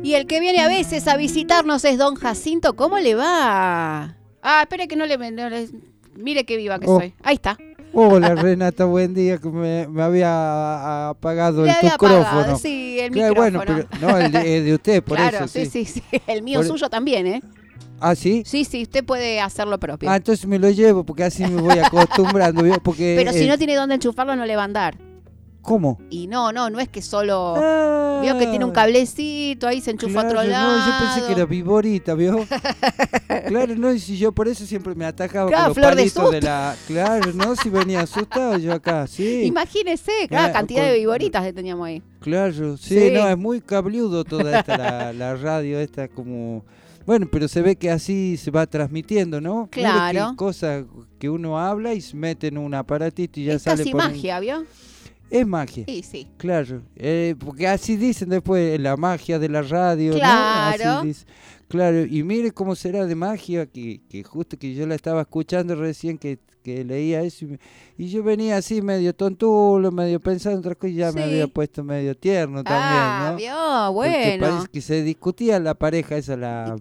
Y el que viene a veces a visitarnos es don Jacinto. ¿Cómo le va? Ah, espere que no le... Mire qué viva que soy. Ahí está. Hola Renata, buen día, que me había apagado Le el había micrófono. Apagado, sí, el claro, micrófono. Bueno, pero no, el de usted, por claro, eso. Sí. El mío suyo también, ¿eh? ¿Ah, sí? Sí, usted puede hacer lo propio. Ah, entonces me lo llevo porque así me voy acostumbrando. Porque, pero si no tiene dónde enchufarlo, no le va a andar. ¿Cómo? Y no es que solo... Vio que tiene un cablecito, ahí se enchufa a otro lado. No, yo pensé que era viborita, ¿vio? Claro, no, y si yo por eso siempre me atajaba claro, con los palitos de la... Claro, no, si venía asustado yo acá, sí. Imagínese, cada cantidad de viboritas que teníamos ahí. Claro, sí, no, es muy cabliudo toda esta, la radio esta como... Bueno, pero se ve que así se va transmitiendo, ¿no? Claro. Mira qué cosa que uno habla y se mete en un aparatito y ya Esta sale sí por magia, ¿vio? Es magia. Sí. Claro, porque así dicen después, la magia de la radio, claro. ¿no? Así dice. Claro, y mire cómo será de magia, que justo que yo la estaba escuchando recién que leía eso, y yo venía así medio tontulo, medio pensando en otras cosas, y ya me había puesto medio tierno también, ¿no? Vio, bueno. Porque parece que se discutía la pareja esa,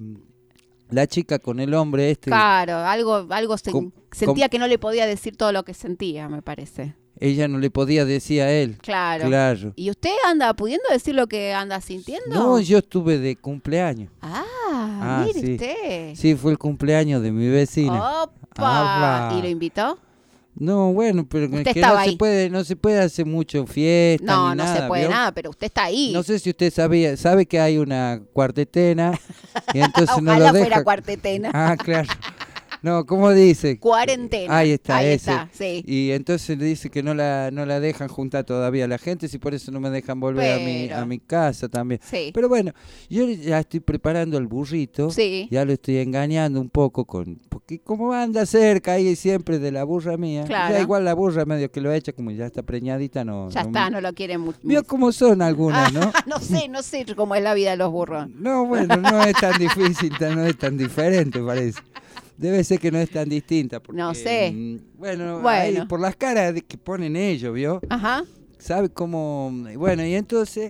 la chica con el hombre este. Claro, algo sentía que no le podía decir todo lo que sentía, me parece. Ella no le podía decir a él. Claro. ¿Y usted anda pudiendo decir lo que anda sintiendo? No, yo estuve de cumpleaños. Mire sí. usted. Sí, fue el cumpleaños de mi vecina. ¡Opa! ¿Y lo invitó? No, bueno, pero usted que no se puede hacer mucho fiesta no ni nada. Se puede nada, pero usted está ahí. No sé si usted sabe que hay una cuartetena y entonces no lo Ojalá deja. fuera cuartetena. Claro. No, ¿cómo dice? Cuarentena. Ahí está, sí. Y entonces le dice que no la dejan juntar todavía a la gente, y por eso no me dejan volver a mi casa también. Sí. Pero bueno, yo ya estoy preparando el burrito. Sí. Ya lo estoy engañando un poco porque como anda cerca ahí siempre de la burra mía. Claro. Ya igual la burra medio que lo echa, como ya está preñadita, no lo quiere mucho. Vio cómo son algunas, ¿no? No sé cómo es la vida de los burros. No, bueno, no es tan difícil, no es tan diferente, parece. Debe ser que no es tan distinta. Porque, no sé. Bueno. Ahí, por las caras que ponen ellos, ¿vio? Ajá. ¿Sabe cómo? Bueno, y entonces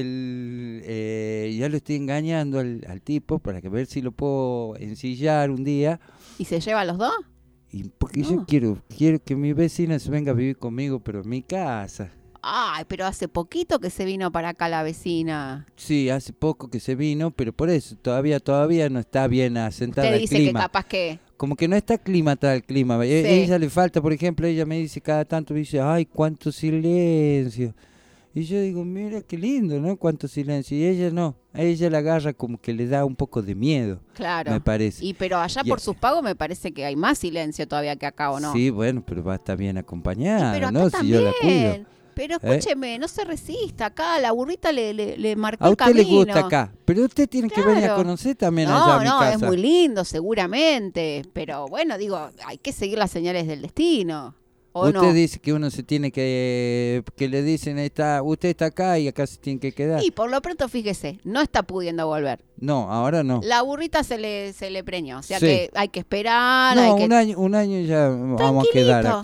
ya lo estoy engañando al tipo para ver si lo puedo ensillar un día. ¿Y se lleva a los dos? Porque yo quiero que mi vecina se venga a vivir conmigo, pero en mi casa. Ay, pero hace poquito que se vino para acá la vecina. Sí, hace poco que se vino, pero por eso todavía no está bien asentada el clima. Usted dice que capaz que... Como que no está aclimatada el clima. Sí. Ella le falta, por ejemplo, ella me dice cada tanto, dice, ay, cuánto silencio. Y yo digo, mira qué lindo, ¿no? Cuánto silencio. Y ella no, a ella la agarra como que le da un poco de miedo. Claro. Me parece. Pero allá por sus pagos me parece que hay más silencio todavía que acá, ¿o no? Sí, bueno, pero va a estar bien acompañada, pero ¿no? También. Si yo la cuido. Pero escúcheme, no se resista. Acá la burrita le marcó el camino. A usted le gusta acá, pero usted tiene que venir a conocer también allá a mi casa. Es muy lindo, seguramente. Pero bueno, digo, hay que seguir las señales del destino. Usted dice que uno se tiene que le dicen, usted está acá y acá se tiene que quedar. Y por lo pronto, fíjese, no está pudiendo volver. No, ahora no. La burrita se le preñó, o sea que hay que esperar. No, un año ya vamos a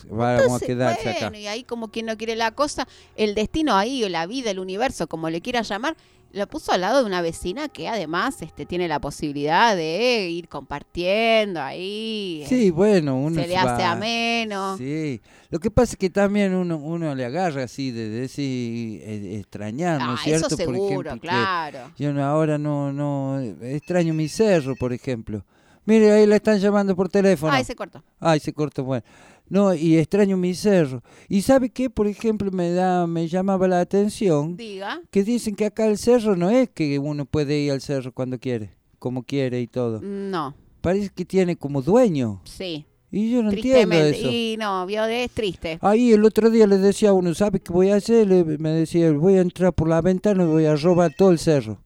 quedarse acá. Y ahí como quien no quiere la cosa, el destino ahí, o la vida, el universo, como le quiera llamar, lo puso al lado de una vecina que además tiene la posibilidad de ir compartiendo ahí. Sí, bueno, uno se le hace ameno. Sí, lo que pasa es que también uno le agarra así de decir extrañar, ¿no es cierto? Eso seguro, por ejemplo, claro. Yo ahora no extraño mi cerro, por ejemplo. Mire, ahí la están llamando por teléfono. Se cortó. Se cortó, bueno. No, y extraño mi cerro. ¿Y sabe qué? Por ejemplo, me llamaba la atención. Diga. Que dicen que acá el cerro no es que uno puede ir al cerro cuando quiere, como quiere y todo. No. Parece que tiene como dueño. Sí. Y yo no entiendo eso. Y no, es triste. Ahí el otro día le decía a uno, ¿sabe qué voy a hacer? Me decía, voy a entrar por la ventana y voy a robar todo el cerro.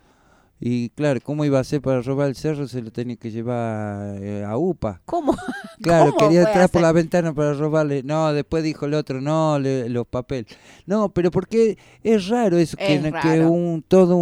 Y claro, ¿cómo iba a hacer para robar el cerro? Se lo tenía que llevar a UPA. ¿Cómo? Claro, ¿Cómo quería entrar por la ventana para robarle. No, después dijo el otro, no, los papeles. No, pero porque es raro eso, que todo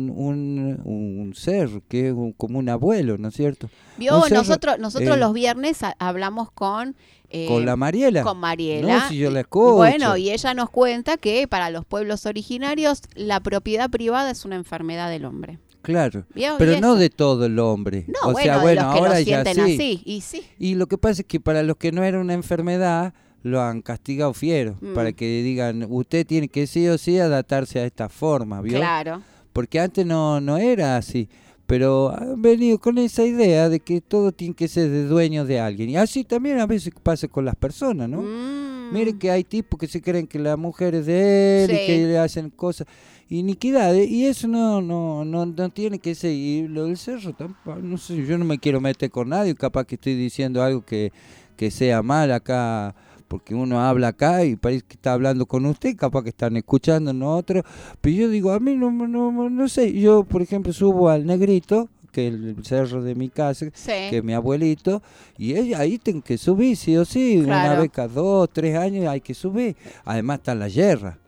un cerro, que es como un abuelo, ¿no es cierto? Nosotros los viernes hablamos con la Mariela. Con Mariela. No, si yo la escucho. Bueno, y ella nos cuenta que para los pueblos originarios la propiedad privada es una enfermedad del hombre. Claro, ¿Vio? pero Y no eso. de todo el hombre. No, O bueno, sea, de bueno, los que ahora lo ya sienten sí. así, y sí. Y lo que pasa es que para los que no era una enfermedad, lo han castigado fiero, para que digan, usted tiene que sí o sí adaptarse a esta forma, ¿vio? Claro. Porque antes no era así, pero han venido con esa idea de que todo tiene que ser de dueño de alguien. Y así también a veces pasa con las personas, ¿no? Mire que hay tipos que se creen que la mujer es de él y que le hacen cosas, iniquidades, y eso no tiene que ser. Y lo del cerro, tampoco, no sé, yo no me quiero meter con nadie, capaz que estoy diciendo algo que sea mal acá, porque uno habla acá y parece que está hablando con usted, capaz que están escuchando nosotros, pero yo digo, a mí no sé, yo por ejemplo subo al Negrito, que es el cerro de mi casa, que es mi abuelito, y ahí tengo que subir, sí o sí, una vez cada 2, 3 años hay que subir. Además está la yerra,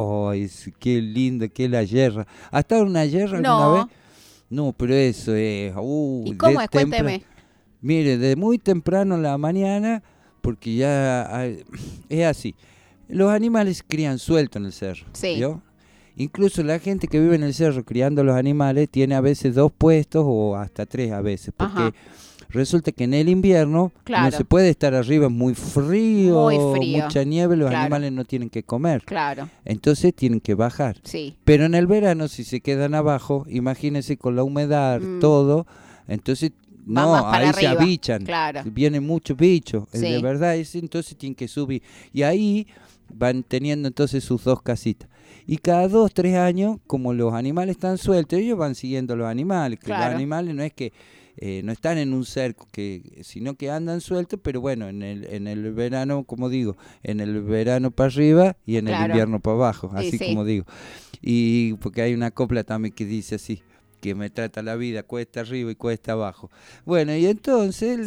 qué linda que es la yerra. ¿Ha estado en una yerra alguna vez? No, pero eso es... ¿Y cómo es? Cuénteme. Mire, de muy temprano en la mañana, porque ya es así. Los animales crían suelto en el cerro, ¿vio? Incluso la gente que vive en el cerro criando los animales tiene a veces 2 puestos o hasta 3 a veces, porque resulta que en el invierno no se puede estar arriba, muy frío, mucha nieve, los animales no tienen que comer. Entonces tienen que bajar. Pero en el verano, si se quedan abajo, imagínense con la humedad, todo, entonces... No, ahí se avichan, vienen muchos bichos, de verdad, entonces tienen que subir. Y ahí van teniendo entonces sus 2 casitas. Y cada 2, 3 años, como los animales están sueltos, ellos van siguiendo los animales. Que los animales no es que no están en un cerco, sino que andan sueltos, pero bueno, en el verano, como digo, en el verano para arriba y en el invierno para abajo, así como digo. Y porque hay una copla también que dice así, que me trata la vida cuesta arriba y cuesta abajo. Bueno, y entonces,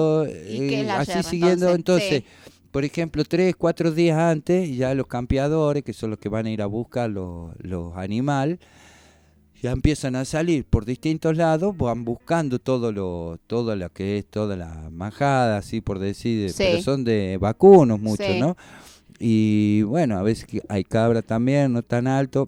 así siguiendo, entonces por ejemplo, 3, 4 días antes, ya los campeadores, que son los que van a ir a buscar los animales, ya empiezan a salir por distintos lados, van buscando todo lo que es toda la majada, así por decir, pero son de vacunos muchos, ¿no? Y bueno, a veces hay cabra también, no tan alto.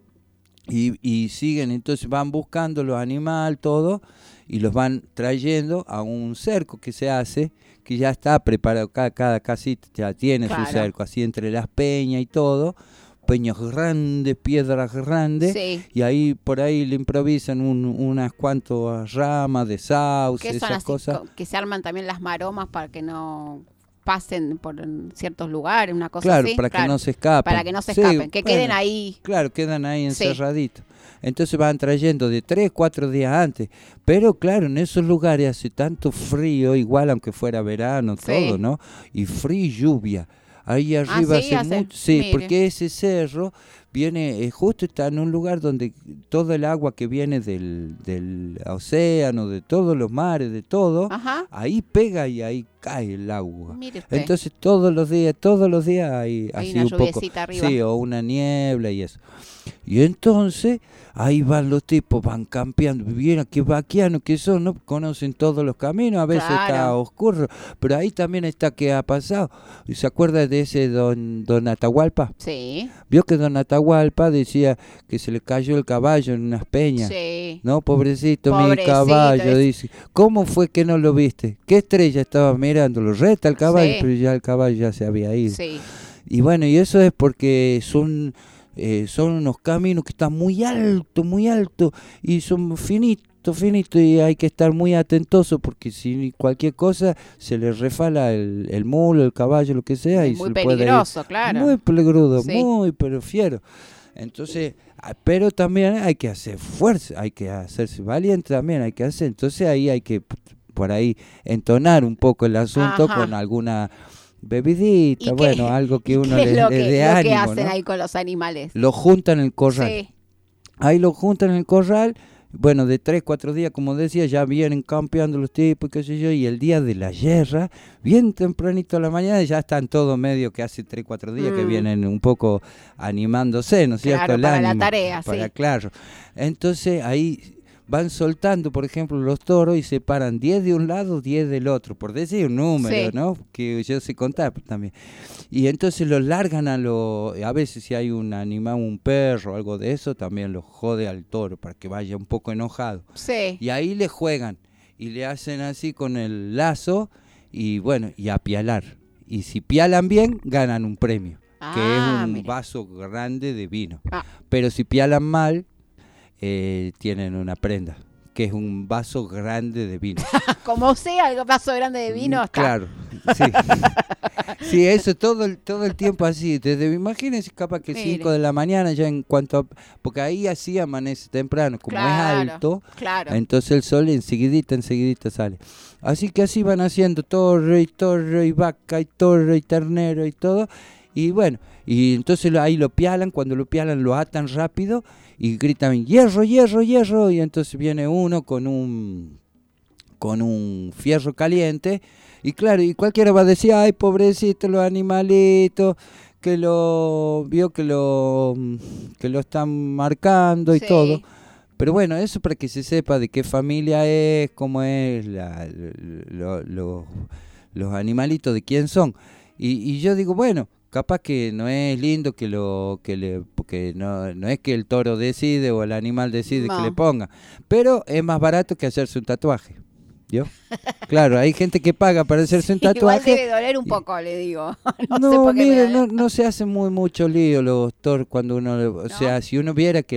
Y siguen, entonces van buscando los animales, todo, y los van trayendo a un cerco que se hace, que ya está preparado, cada casita ya tiene su cerco, así entre las peñas y todo, peñas grandes, piedras grandes, y ahí por ahí le improvisan unas cuantas ramas de sauce, esas así, cosas. Que se arman también las maromas para que no pasen por ciertos lugares, una cosa así. Para que no se escapen. Para que no se escapen, que queden ahí. Claro, quedan ahí encerraditos. Entonces van trayendo de 3, 4 días antes. Pero claro, en esos lugares hace tanto frío, igual aunque fuera verano, todo, ¿no? Y frío y lluvia. Ahí arriba hace mucho, porque ese cerro viene, justo está en un lugar donde todo el agua que viene del océano, de todos los mares, de todo, ahí pega y ahí cae el agua. Entonces todos los días hay así un poco, arriba. O una niebla y eso. Y entonces ahí van los tipos, van campeando, bien qué vaquianos que son, no conocen todos los caminos, a veces está oscuro, pero ahí también está que ha pasado. ¿Se acuerda de ese don Atahualpa? Sí. Vio que don Atahualpa decía que se le cayó el caballo en unas peñas. Sí. No, pobrecito mi caballo, dice. ¿Cómo fue que no lo viste? ¿Qué estrella estaba mirándolo? Reta el caballo, pero ya el caballo ya se había ido. Sí. Y bueno, y eso es porque son unos caminos que están muy alto y son finitos, y hay que estar muy atentoso porque si cualquier cosa se le refala el mulo, el caballo, lo que sea. Es y muy se peligroso, puede ir. claro. Muy peligroso, pero fiero. Entonces, pero también hay que hacer fuerza, hay que hacerse valiente también, hay que hacer. Entonces ahí hay que por ahí entonar un poco el asunto con alguna bebidita, bueno, algo que uno le dé ánimo. ¿Qué hacen ahí con los animales? Lo juntan en el corral. Sí. Ahí lo juntan en el corral, bueno, de 3, 4 días, como decía, ya vienen campeando los tipos, qué sé yo, y el día de la yerra, bien tempranito a la mañana, ya están todos medio que hace 3, 4 días que vienen un poco animándose, ¿no es cierto? Claro, para la tarea, Claro. Entonces ahí van soltando, por ejemplo, los toros y se paran 10 de un lado, 10 del otro, por decir un número, Sí. ¿no? Que yo sé contar también. Y entonces los largan a veces si hay un animal, un perro, algo de eso, también lo jode al toro para que vaya un poco enojado. Sí. Y ahí le juegan y le hacen así con el lazo y bueno, y a pialar. Y si pialan bien, ganan un premio, que es un Mira. vaso grande de vino. Ah. Pero si pialan mal, tienen una prenda, que es un vaso grande de vino. Como sea, el vaso grande de vino está. Claro, sí. Sí, eso todo el tiempo así. Imagínense capaz que Mire. 5 de la mañana ya en cuanto a, porque ahí así amanece temprano, como Claro, es alto, claro. entonces el sol enseguidita sale. Así que así van haciendo torre y vaca y torre y ternero y todo. Y bueno, y entonces ahí lo pialan, cuando lo pialan lo atan rápido y gritan hierro, hierro, hierro, y entonces viene uno con un fierro caliente, y claro, y cualquiera va a decir, ay, pobrecito los animalitos, que lo están marcando y Sí. todo. Pero bueno, eso para que se sepa de qué familia es, cómo es los animalitos, de quién son. Y yo digo, bueno, capaz que no es lindo porque no es que el toro decide o el animal decide No. que le ponga, pero es más barato que hacerse un tatuaje. ¿Vio? Claro, hay gente que paga para hacerse un Igual tatuaje. debe doler un poco, le digo. No, sé No, por qué me mire, duele. no se hace mucho lío los toros cuando uno, o ¿No? sea, si uno viera que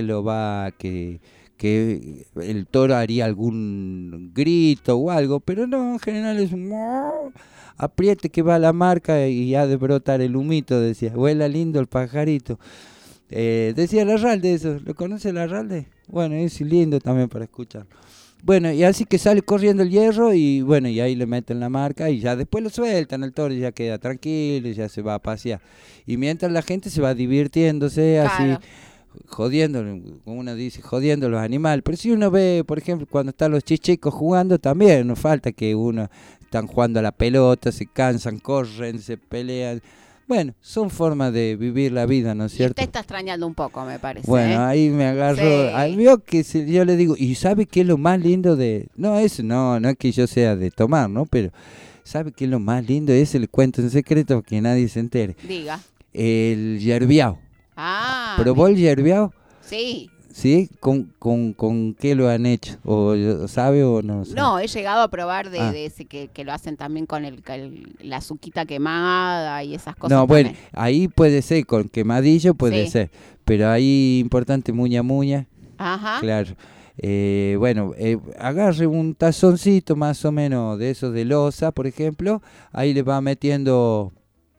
que el toro haría algún grito o algo, pero no, en general es un apriete que va la marca y ha de brotar el humito, decía, huela lindo el pajarito. Decía Larralde eso, ¿lo conoce Larralde? Bueno, es lindo también para escuchar. Bueno, y así que sale corriendo el hierro y bueno, y ahí le meten la marca y ya después lo sueltan, el toro ya queda tranquilo, ya se va a pasear. Y mientras la gente se va divirtiéndose Claro. así, jodiendo, como uno dice, jodiendo los animales. Pero si uno ve, por ejemplo, cuando están los chichicos jugando, también no falta que uno están jugando a la pelota, se cansan, corren, se pelean. Bueno, son formas de vivir la vida, ¿no es Y cierto? usted está extrañando un poco, me parece. Bueno, ahí me agarro, Sí. vio que yo le digo, ¿y sabe qué es lo más lindo de...? No, eso no es que yo sea de tomar, ¿no? Pero ¿sabe qué es lo más lindo? Ese le cuento en secreto para que nadie se entere. Diga. El yerbiao. Ah. ¿Probó el yerbiao? Sí. ¿Sí? ¿Con qué lo han hecho? ¿O sabe o no sabe? No, he llegado a probar Ah. de ese que lo hacen también con la azuquita quemada y esas cosas. No, bueno, también. ahí puede ser, con quemadillo puede Sí. ser. Pero ahí importante, muña. Ajá. Claro. Bueno, agarre un tazoncito más o menos de esos de loza, por ejemplo. Ahí le va metiendo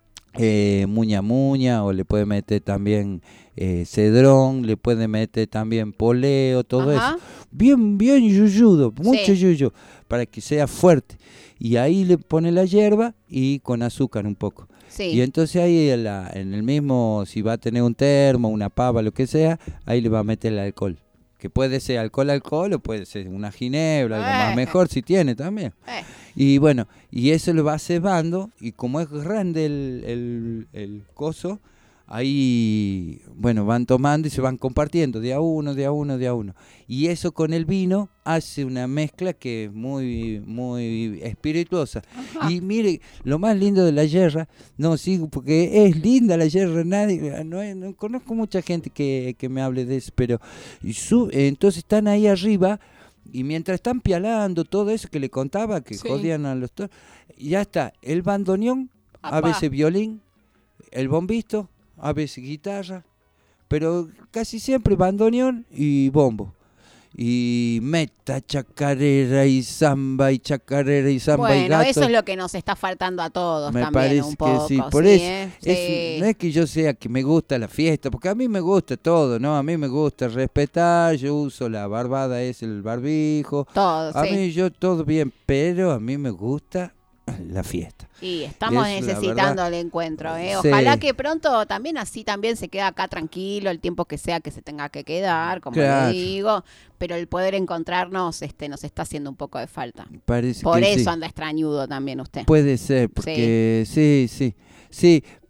muña o le puede meter también cedrón, le puede meter también poleo, todo Ajá. eso. Bien yuyudo, mucho Sí. yuyo, para que sea fuerte. Y ahí le pone la hierba y con azúcar un poco. Sí. Y entonces ahí en el mismo, si va a tener un termo, una pava, lo que sea, ahí le va a meter el alcohol. Que puede ser alcohol o puede ser una ginebra, algo más mejor si tiene también. Y bueno, y eso lo va cebando y como es grande el coso, ahí, bueno, van tomando y se van compartiendo de a uno. Y eso con el vino hace una mezcla que es muy espirituosa. Ajá. Y mire, lo más lindo de la yerra, no sigo porque es linda la yerra, no conozco mucha gente que me hable de eso, pero entonces están ahí arriba y mientras están pialando todo eso que le contaba, que Sí. jodían a los toros, ya está el bandoneón, a Apá. veces violín, el bombisto, a veces guitarra, pero casi siempre bandoneón y bombo. Y meta, chacarera y samba y chacarera y samba y Bueno, gato. eso es lo que nos está faltando a todos Me también parece un poco. que sí, por sí, eso Sí. no es que yo sea que me gusta la fiesta, porque a mí me gusta todo, ¿no? A mí me gusta respetar, yo uso la barbada, es el barbijo, Todo, a sí. mí yo todo bien, pero a mí me gusta la fiesta. Y estamos es la necesitando verdad. el encuentro, ¿eh? Sí. Ojalá que pronto también se queda acá tranquilo el tiempo que sea que se tenga que quedar, como Claro. le digo, pero el poder encontrarnos nos está haciendo un poco de falta. Parece Por que eso sí. anda extrañudo también usted. Puede ser, porque sí,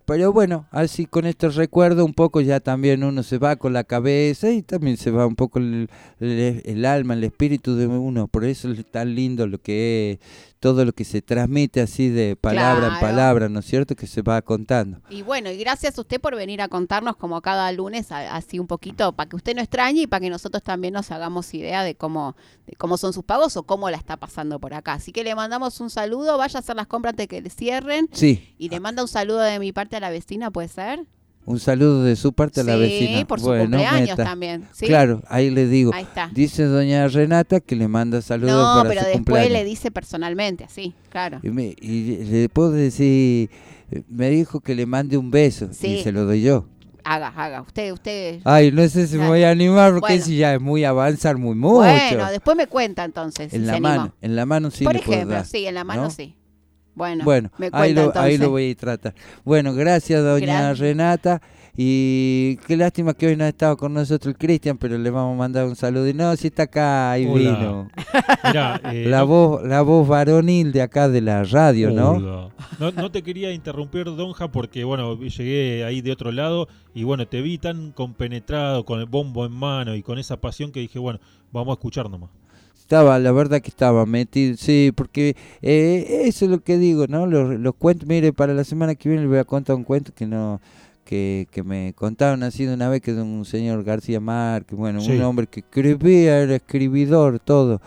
Pero bueno, así con estos recuerdos un poco ya también uno se va con la cabeza y también se va un poco el alma, el espíritu de uno. Por eso es tan lindo lo que es todo lo que se transmite así de palabra en palabra, ¿no es cierto? Que se va contando. Y bueno, y gracias a usted por venir a contarnos como cada lunes, así un poquito, para que usted no extrañe y para que nosotros también nos hagamos idea de cómo son sus pagos o cómo la está pasando por acá. Así que le mandamos un saludo, vaya a hacer las compras antes de que le cierren. Sí. Y le manda un saludo de mi parte a la vecina, ¿puede ser? Un saludo de su parte a la vecina. Sí, por su cumpleaños también. ¿Sí? Claro, ahí le digo. Ahí está. Dice doña Renata que le manda saludos para su cumpleaños. No, pero después le dice personalmente, así, claro. Y le puedo decir, me dijo que le mande un beso y se lo doy yo. Haga, usted. Ay, no sé si me voy a animar porque si ya es muy avanzar mucho. Bueno, después me cuenta entonces. En si la se mano, animó. en la mano sí por le ejemplo, puedo dar. Sí, en la mano ¿no? Sí. Bueno, me ahí cuenta lo voy a tratar. Bueno, gracias doña Renata. Y qué lástima que hoy no ha estado con nosotros el Cristian, pero le vamos a mandar un saludo. Y no, si está acá, ahí vino. Mirá, la voz varonil de acá de la radio, ¿no? No te quería interrumpir, Donja, porque bueno, llegué ahí de otro lado y bueno, te vi tan compenetrado con el bombo en mano y con esa pasión que dije, bueno, vamos a escuchar nomás. La verdad que estaba metido, sí, porque eso es lo que digo, ¿no? Los cuentos, mire, para la semana que viene les voy a contar un cuento que me contaron así de una vez, que es de un señor García Márquez, bueno, un hombre que escribía, era escribidor, todo,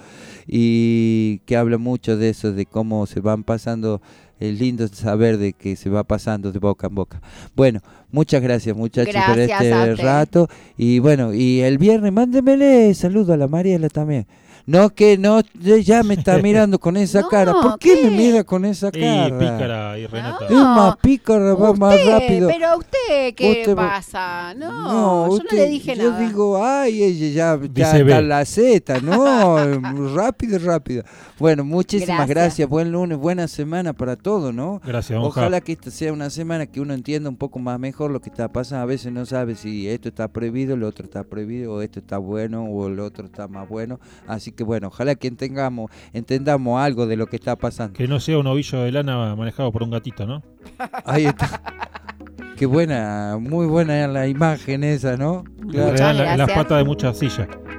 y que habla mucho de eso, de cómo se van pasando, es lindo saber de que se va pasando de boca en boca. Bueno, muchas gracias muchachos por este rato, y bueno, y el viernes mándemele saludo a la Mariela también. No, que no, ya me está mirando con esa cara. ¿Por qué me mira con esa cara? Pícara y Renata. Es más pícara, va más rápido. Pero usted, ¿qué pasa? No, yo no le dije nada. Yo digo, ay, ella ya está la Z, no, rápido. Bueno, muchísimas gracias. Buen lunes, buena semana para todos, ¿no? Gracias, Ojalá que esta sea una semana que uno entienda un poco más mejor lo que está pasando. A veces no sabe si esto está prohibido, lo otro está prohibido, o esto está bueno, o el otro está más bueno. Así que bueno, ojalá que entendamos algo de lo que está pasando. Que no sea un ovillo de lana manejado por un gatito, ¿no? Ahí está. Qué buena, muy buena la imagen esa, ¿no? Claro. En las patas de muchas sillas.